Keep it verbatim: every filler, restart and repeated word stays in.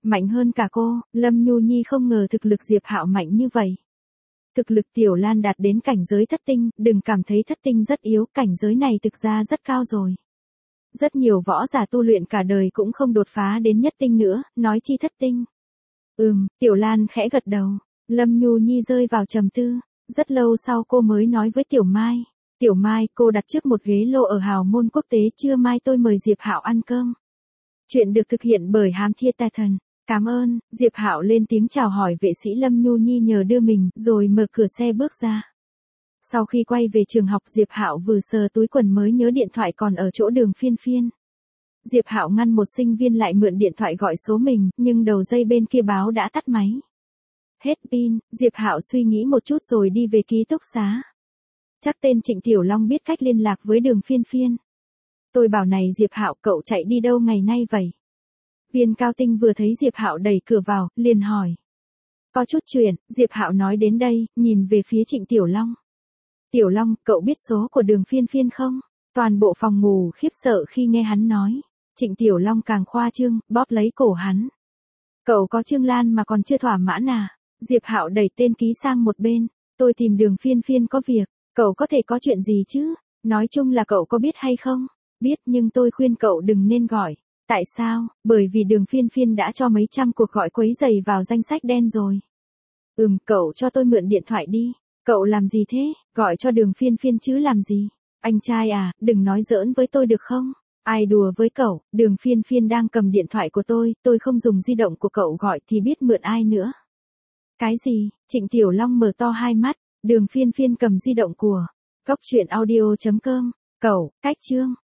Mạnh hơn cả cô, Lâm Nhu Nhi không ngờ thực lực Diệp Hạo mạnh như vậy. Thực lực Tiểu Lan đạt đến cảnh giới thất tinh, đừng cảm thấy thất tinh rất yếu, cảnh giới này thực ra rất cao rồi. Rất nhiều võ giả tu luyện cả đời cũng không đột phá đến nhất tinh nữa, nói chi thất tinh. Ừm, Tiểu Lan khẽ gật đầu, Lâm Nhu Nhi rơi vào trầm tư, rất lâu sau cô mới nói với Tiểu Mai. Tiểu Mai, cô đặt trước một ghế lô ở Hào Môn Quốc tế, trưa mai tôi mời Diệp Hạo ăn cơm. Chuyện được thực hiện bởi Hám Thiên Tà Thần. Cảm ơn, Diệp Hạo lên tiếng chào hỏi vệ sĩ Lâm Nhu Nhi nhờ đưa mình, rồi mở cửa xe bước ra. Sau khi quay về trường học, Diệp Hạo vừa sờ túi quần mới nhớ điện thoại còn ở chỗ Đường Phiên Phiên. Diệp Hạo ngăn một sinh viên lại mượn điện thoại gọi số mình, nhưng đầu dây bên kia báo đã tắt máy. Hết pin, Diệp Hạo suy nghĩ một chút rồi đi về ký túc xá. Chắc tên Trịnh Tiểu Long biết cách liên lạc với Đường Phiên Phiên. Tôi bảo này Diệp Hạo, cậu chạy đi đâu ngày nay vậy? Viên Cao Tinh vừa thấy Diệp Hạo đẩy cửa vào, liền hỏi. Có chút chuyện, Diệp Hạo nói đến đây, nhìn về phía Trịnh Tiểu Long. Tiểu Long, cậu biết số của Đường Phiên Phiên không? Toàn bộ phòng ngủ khiếp sợ khi nghe hắn nói. Trịnh Tiểu Long càng khoa trương, bóp lấy cổ hắn. Cậu có Trương Lan mà còn chưa thỏa mãn à? Diệp Hạo đẩy tên ký sang một bên. Tôi tìm Đường Phiên Phiên có việc, cậu có thể có chuyện gì chứ? Nói chung là cậu có biết hay không? Biết, nhưng tôi khuyên cậu đừng nên gọi. Tại sao? Bởi vì Đường Phiên Phiên đã cho mấy trăm cuộc gọi quấy rầy vào danh sách đen rồi. Ừm, cậu cho tôi mượn điện thoại đi. Cậu làm gì thế? Gọi cho Đường Phiên Phiên chứ làm gì? Anh trai à, đừng nói giỡn với tôi được không? Ai đùa với cậu, Đường Phiên Phiên đang cầm điện thoại của tôi, tôi không dùng di động của cậu gọi thì biết mượn ai nữa. Cái gì? Trịnh Tiểu Long mở to hai mắt, Đường Phiên Phiên cầm di động của. Góc truyện audio chấm com, cậu, cách chương.